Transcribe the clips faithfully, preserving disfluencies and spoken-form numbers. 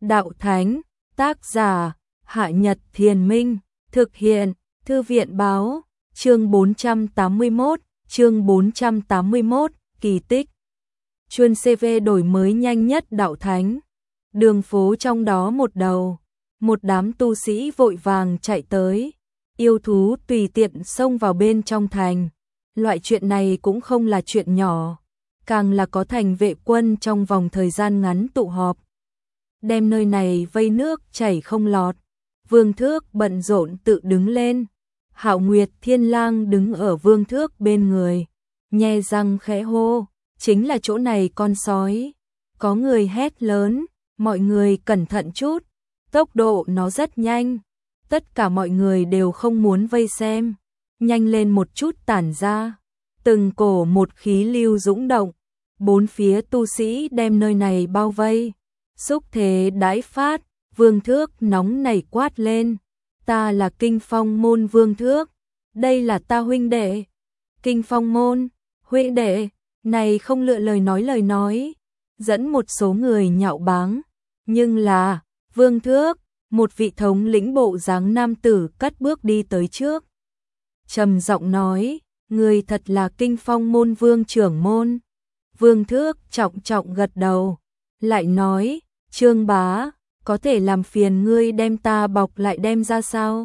Đạo Thánh, tác giả, Hạ Nhật Thiền Minh, thực hiện, Thư viện Báo, chương bốn trăm tám mươi mốt, chương bốn trăm tám mươi mốt, kỳ tích. Chuyên xê vê đổi mới nhanh nhất Đạo Thánh. Đường phố trong đó một đầu, một đám tu sĩ vội vàng chạy tới, yêu thú tùy tiện xông vào bên trong thành. Loại chuyện này cũng không là chuyện nhỏ, càng là có thành vệ quân trong vòng thời gian ngắn tụ họp, đem nơi này vây nước chảy không lọt. Vương Thước bận rộn tự đứng lên, Hạo Nguyệt Thiên Lang đứng ở Vương Thước bên người, nhe răng khẽ hô, chính là chỗ này con sói. Có người hét lớn, mọi người cẩn thận chút, tốc độ nó rất nhanh. Tất cả mọi người đều không muốn vây xem, nhanh lên một chút tản ra. Từng cổ một khí lưu dũng động, bốn phía tu sĩ đem nơi này bao vây. Xúc thế đãi phát, Vương Thước nóng nảy quát lên, ta là Kinh Phong môn Vương Thước, đây là ta huynh đệ. Kinh Phong môn, huynh đệ, này không lựa lời nói lời nói, dẫn một số người nhạo báng. Nhưng là, Vương Thước, một vị thống lĩnh bộ dáng nam tử cất bước đi tới trước, trầm giọng nói, người thật là Kinh Phong môn Vương trưởng môn. Vương Thước trọng trọng gật đầu, lại nói, Trương bá, có thể làm phiền ngươi đem ta bọc lại đem ra sao?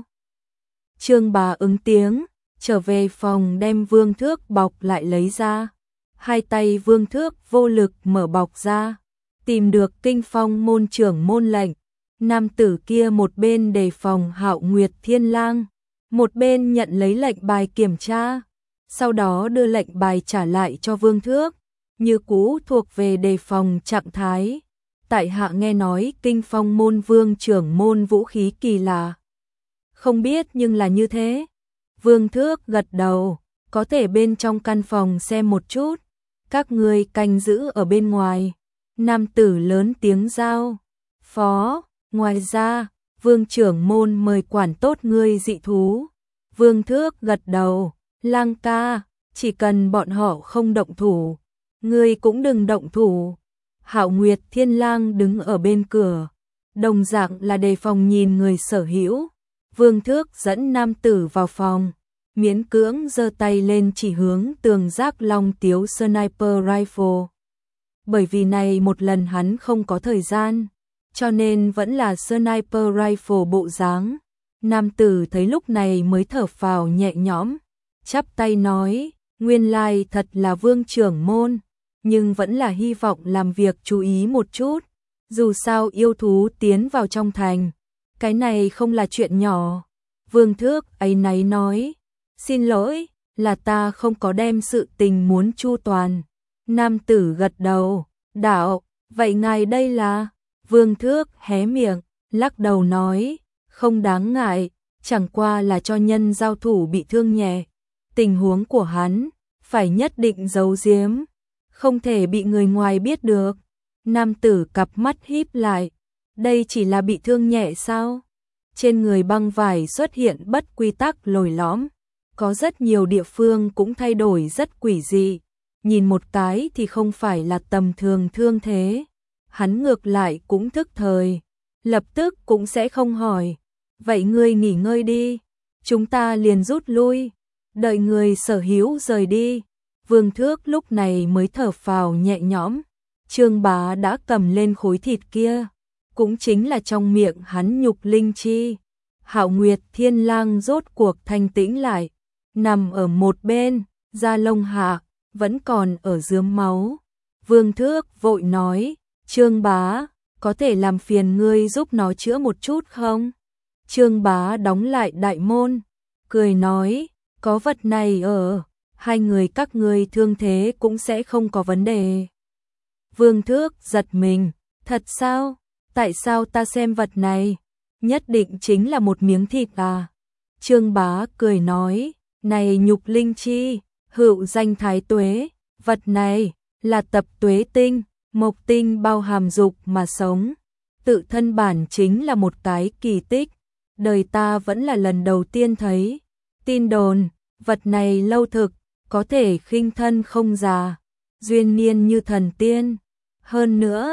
Trương bá ứng tiếng, trở về phòng đem Vương Thước bọc lại lấy ra. Hai tay Vương Thước vô lực mở bọc ra, tìm được Kinh Phong môn trưởng môn lệnh. Nam tử kia một bên đề phòng Hạo Nguyệt Thiên Lang, một bên nhận lấy lệnh bài kiểm tra, sau đó đưa lệnh bài trả lại cho Vương Thước, như cũ thuộc về đề phòng trạng thái. Tại hạ nghe nói Kinh Phong môn Vương trưởng môn vũ khí kỳ lạ. Không biết nhưng là như thế. Vương Thước gật đầu, có thể bên trong căn phòng xem một chút, các ngươi canh giữ ở bên ngoài. Nam tử lớn tiếng giao phó, ngoài ra, Vương trưởng môn mời quản tốt ngươi dị thú. Vương Thước gật đầu, Lang ca, chỉ cần bọn họ không động thủ, ngươi cũng đừng động thủ. Hạo Nguyệt Thiên Lang đứng ở bên cửa, đồng dạng là đề phòng nhìn người sở hữu. Vương Thước dẫn nam tử vào phòng, miễn cưỡng giơ tay lên chỉ hướng tường Giác Long Tiếu Sniper Rifle. Bởi vì này một lần hắn không có thời gian, cho nên vẫn là Sniper Rifle bộ dáng. Nam tử thấy lúc này mới thở phào nhẹ nhõm, chắp tay nói, nguyên lai thật là Vương trưởng môn, nhưng vẫn là hy vọng làm việc chú ý một chút. Dù sao yêu thú tiến vào trong thành, cái này không là chuyện nhỏ. Vương Thước áy náy nói, xin lỗi, là ta không có đem sự tình muốn chu toàn. Nam tử gật đầu, đạo, vậy ngài đây là? Vương Thước hé miệng, lắc đầu nói, không đáng ngại, chẳng qua là cho nhân giao thủ bị thương nhẹ. Tình huống của hắn, phải nhất định giấu giếm, không thể bị người ngoài biết được. Nam tử cặp mắt híp lại, đây chỉ là bị thương nhẹ sao? Trên người băng vải xuất hiện bất quy tắc lồi lõm, có rất nhiều địa phương cũng thay đổi rất quỷ dị, nhìn một cái thì không phải là tầm thường thương thế. Hắn ngược lại cũng thức thời, lập tức cũng sẽ không hỏi, vậy ngươi nghỉ ngơi đi, chúng ta liền rút lui, đợi người sở hữu rời đi. Vương Thước lúc này mới thở phào nhẹ nhõm. Trương bá đã cầm lên khối thịt kia, cũng chính là trong miệng hắn nhục linh chi. Hạo Nguyệt Thiên Lang rốt cuộc thanh tĩnh lại, nằm ở một bên, da lông hạ, vẫn còn ở rướm máu. Vương Thước vội nói, Trương bá, có thể làm phiền ngươi giúp nó chữa một chút không? Trương bá đóng lại đại môn, cười nói, có vật này ở, hai người các ngươi thương thế cũng sẽ không có vấn đề. Vương Thước giật mình, thật sao? Tại sao ta xem vật này? Nhất định chính là một miếng thịt à? Trương bá cười nói, này nhục linh chi, hữu danh thái tuế, vật này là tập tuế tinh, mộc tinh bao hàm dục mà sống. Tự thân bản chính là một cái kỳ tích, đời ta vẫn là lần đầu tiên thấy. Tin đồn, vật này lâu thực, có thể khinh thân không già, duyên niên như thần tiên. Hơn nữa,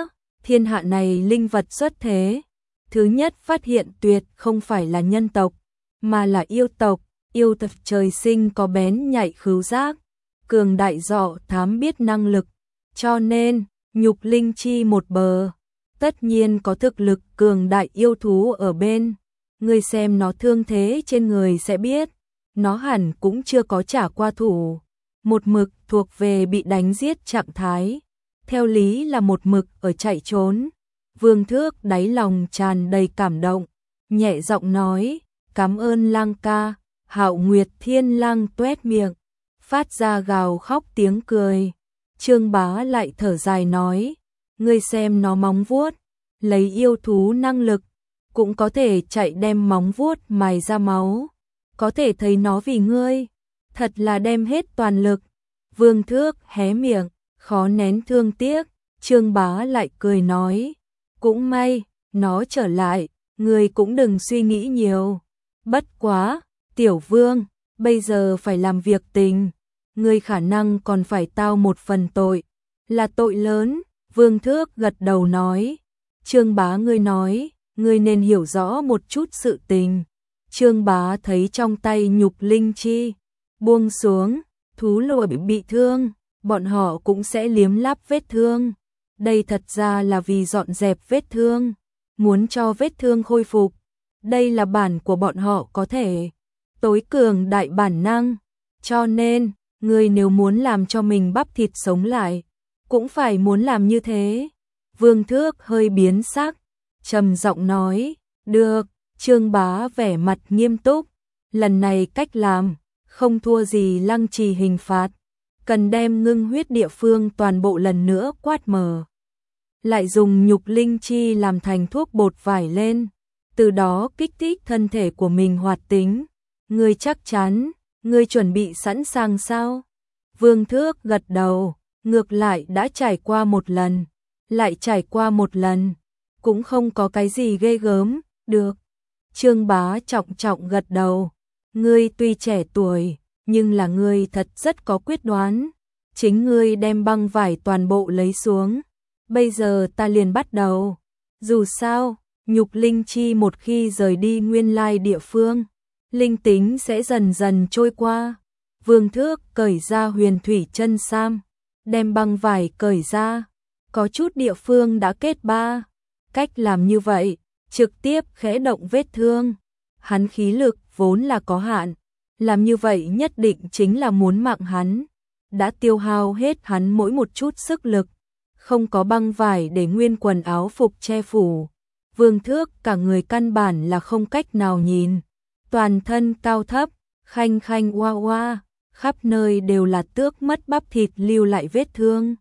thiên hạ này linh vật xuất thế. Thứ nhất phát hiện tuyệt không phải là nhân tộc, mà là yêu tộc. Yêu tộc trời sinh có bén nhạy khứu giác, cường đại dọ thám biết năng lực. Cho nên, nhục linh chi một bờ, tất nhiên có thực lực cường đại yêu thú ở bên. Người xem nó thương thế trên người sẽ biết, nó hẳn cũng chưa có trả qua thủ. Một mực thuộc về bị đánh giết trạng thái, theo lý là một mực ở chạy trốn. Vương Thước đáy lòng tràn đầy cảm động, nhẹ giọng nói, cảm ơn lang ca. Hạo Nguyệt Thiên Lang tuét miệng, phát ra gào khóc tiếng cười. Trương Bá lại thở dài nói, ngươi xem nó móng vuốt, lấy yêu thú năng lực, cũng có thể chạy đem móng vuốt mài ra máu. Có thể thấy nó vì ngươi, thật là đem hết toàn lực. Vương Thước hé miệng, khó nén thương tiếc. Trương Bá lại cười nói, cũng may, nó trở lại, ngươi cũng đừng suy nghĩ nhiều. Bất quá, Tiểu Vương, bây giờ phải làm việc tình, ngươi khả năng còn phải tao một phần tội, là tội lớn. Vương Thước gật đầu nói, Trương Bá ngươi nói, ngươi nên hiểu rõ một chút sự tình. Trương Bá thấy trong tay nhục linh chi buông xuống, thú lùa bị bị thương, bọn họ cũng sẽ liếm láp vết thương. Đây thật ra là vì dọn dẹp vết thương, muốn cho vết thương khôi phục. Đây là bản của bọn họ có thể tối cường đại bản năng, cho nên, người nếu muốn làm cho mình bắp thịt sống lại, cũng phải muốn làm như thế. Vương Thước hơi biến sắc, trầm giọng nói, được. Trương Bá vẻ mặt nghiêm túc, lần này cách làm, không thua gì Lăng Trì hình phạt, cần đem ngưng huyết địa phương toàn bộ lần nữa quát mờ. Lại dùng nhục linh chi làm thành thuốc bột vải lên, từ đó kích thích thân thể của mình hoạt tính. Ngươi chắc chắn, ngươi chuẩn bị sẵn sàng sao? Vương Thước gật đầu, ngược lại đã trải qua một lần, lại trải qua một lần, cũng không có cái gì ghê gớm, được. Trương Bá trọng trọng gật đầu, ngươi tuy trẻ tuổi, nhưng là ngươi thật rất có quyết đoán, chính ngươi đem băng vải toàn bộ lấy xuống, bây giờ ta liền bắt đầu. Dù sao, nhục linh chi một khi rời đi nguyên lai địa phương, linh tính sẽ dần dần trôi qua. Vương Thước cởi ra huyền thủy chân sam, đem băng vải cởi ra, có chút địa phương đã kết ba. Cách làm như vậy, trực tiếp khẽ động vết thương. Hắn khí lực vốn là có hạn, làm như vậy nhất định chính là muốn mạng hắn. Đã tiêu hao hết hắn mỗi một chút sức lực, không có băng vải để nguyên quần áo phục che phủ. Vương Thước cả người căn bản là không cách nào nhìn, toàn thân cao thấp, khanh khanh oa oa, khắp nơi đều là tước mất bắp thịt lưu lại vết thương.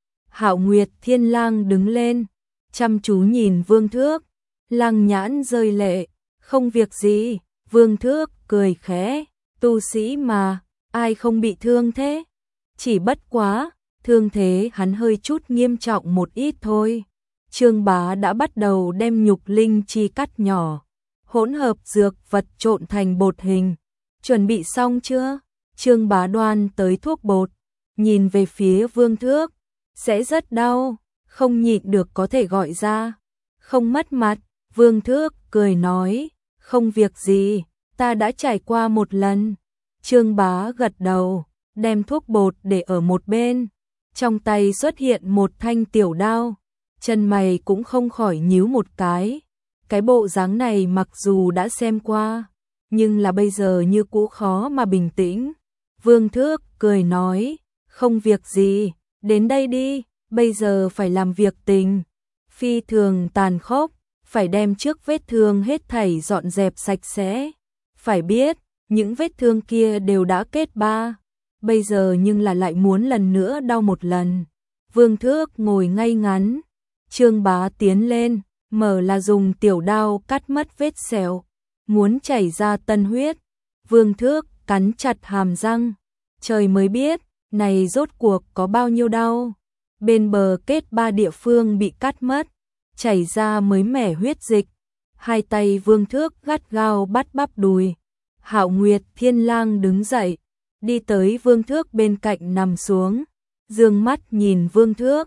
Hạo Nguyệt Thiên Lang đứng lên, chăm chú nhìn Vương Thước, Lăng nhãn rơi lệ, không việc gì. Vương Thước cười khẽ, tu sĩ mà, ai không bị thương thế? Chỉ bất quá, thương thế hắn hơi chút nghiêm trọng một ít thôi. Trương Bá đã bắt đầu đem nhục linh chi cắt nhỏ, hỗn hợp dược vật trộn thành bột hình. Chuẩn bị xong chưa? Trương Bá đoan tới thuốc bột, nhìn về phía Vương Thước, sẽ rất đau, không nhịn được có thể gọi ra, không mất mặt. Vương Thước cười nói, không việc gì, ta đã trải qua một lần. Trương Bá gật đầu, đem thuốc bột để ở một bên, trong tay xuất hiện một thanh tiểu đao, chân mày cũng không khỏi nhíu một cái. Cái bộ dáng này mặc dù đã xem qua, nhưng là bây giờ như cũ khó mà bình tĩnh. Vương Thước cười nói, không việc gì, đến đây đi, bây giờ phải làm việc tình, phi thường tàn khốc, phải đem trước vết thương hết thảy dọn dẹp sạch sẽ. Phải biết, những vết thương kia đều đã kết ba, bây giờ nhưng là lại muốn lần nữa đau một lần. Vương Thước ngồi ngay ngắn, Trương Bá tiến lên, mở là dùng tiểu đao cắt mất vết sẹo, muốn chảy ra tân huyết. Vương Thước cắn chặt hàm răng, trời mới biết, này rốt cuộc có bao nhiêu đau. Bên bờ kết ba địa phương bị cắt mất, chảy ra mới mẻ huyết dịch. Hai tay Vương Thước gắt gao bắt bắp đùi. Hạo Nguyệt Thiên Lang đứng dậy, đi tới Vương Thước bên cạnh nằm xuống, dương mắt nhìn Vương Thước,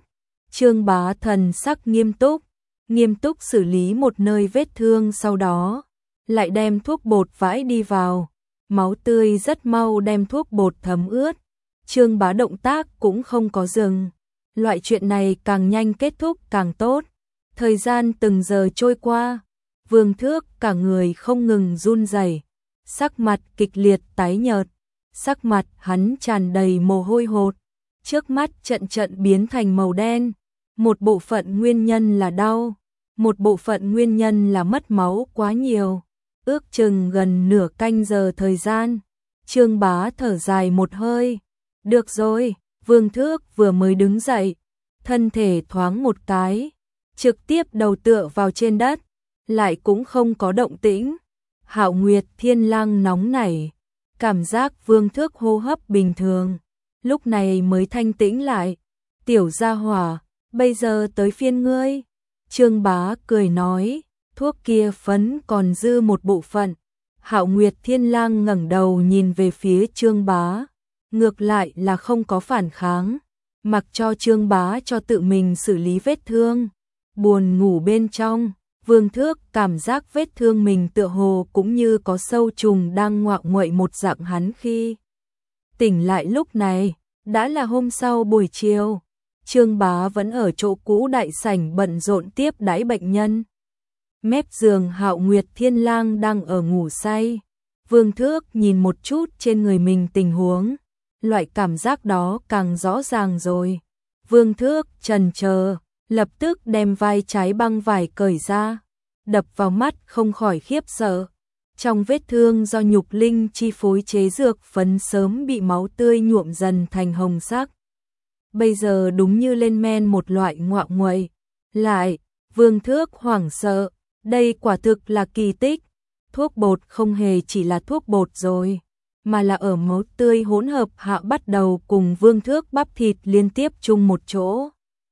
Trương Bá thần sắc nghiêm túc, nghiêm túc xử lý một nơi vết thương, sau đó lại đem thuốc bột vãi đi vào. Máu tươi rất mau đem thuốc bột thấm ướt. Trương Bá động tác cũng không có dừng. Loại chuyện này càng nhanh kết thúc càng tốt. Thời gian từng giờ trôi qua, Vương Thước cả người không ngừng run rẩy, sắc mặt kịch liệt tái nhợt, sắc mặt hắn tràn đầy mồ hôi hột, trước mắt trận trận biến thành màu đen. Một bộ phận nguyên nhân là đau, một bộ phận nguyên nhân là mất máu quá nhiều. Ước chừng gần nửa canh giờ thời gian, Trương Bá thở dài một hơi. Được rồi, Vương Thước vừa mới đứng dậy, thân thể thoáng một cái, trực tiếp đầu tựa vào trên đất, lại cũng không có động tĩnh. Hạo Nguyệt Thiên Lang nóng nảy, cảm giác Vương Thước hô hấp bình thường, lúc này mới thanh tĩnh lại. Tiểu gia hỏa, bây giờ tới phiên ngươi. Trương Bá cười nói, thuốc kia phấn còn dư một bộ phận. Hạo Nguyệt Thiên Lang ngẩng đầu nhìn về phía Trương Bá, ngược lại là không có phản kháng, mặc cho Trương Bá cho tự mình xử lý vết thương. Buồn ngủ bên trong, Vương Thước cảm giác vết thương mình tựa hồ cũng như có sâu trùng đang ngoạo nguậy một dạng. Hắn khi tỉnh lại lúc này, đã là hôm sau buổi chiều. Trương Bá vẫn ở chỗ cũ đại sảnh bận rộn tiếp đãi bệnh nhân. Mép giường Hạo Nguyệt Thiên Lang đang ở ngủ say. Vương Thước nhìn một chút trên người mình tình huống, loại cảm giác đó càng rõ ràng rồi. Vương Thước chần chờ, lập tức đem vai trái băng vải cởi ra, đập vào mắt không khỏi khiếp sợ. Trong vết thương do nhục linh chi phối chế dược phấn sớm bị máu tươi nhuộm dần thành hồng sắc. Bây giờ đúng như lên men một loại ngoạo nguậy. Lại, Vương Thước hoảng sợ, đây quả thực là kỳ tích. Thuốc bột không hề chỉ là thuốc bột rồi, mà là ở máu tươi hỗn hợp hạ bắt đầu cùng Vương Thước bắp thịt liên tiếp chung một chỗ,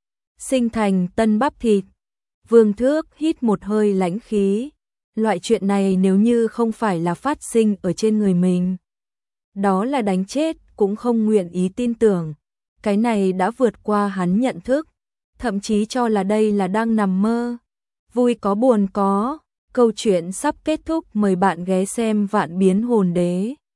sinh thành tân bắp thịt. Vương Thước hít một hơi lãnh khí. Loại chuyện này nếu như không phải là phát sinh ở trên người mình, đó là đánh chết cũng không nguyện ý tin tưởng. Cái này đã vượt qua hắn nhận thức, thậm chí cho là đây là đang nằm mơ. Vui có buồn có, câu chuyện sắp kết thúc, mời bạn ghé xem Vạn Biến Hồn Đế.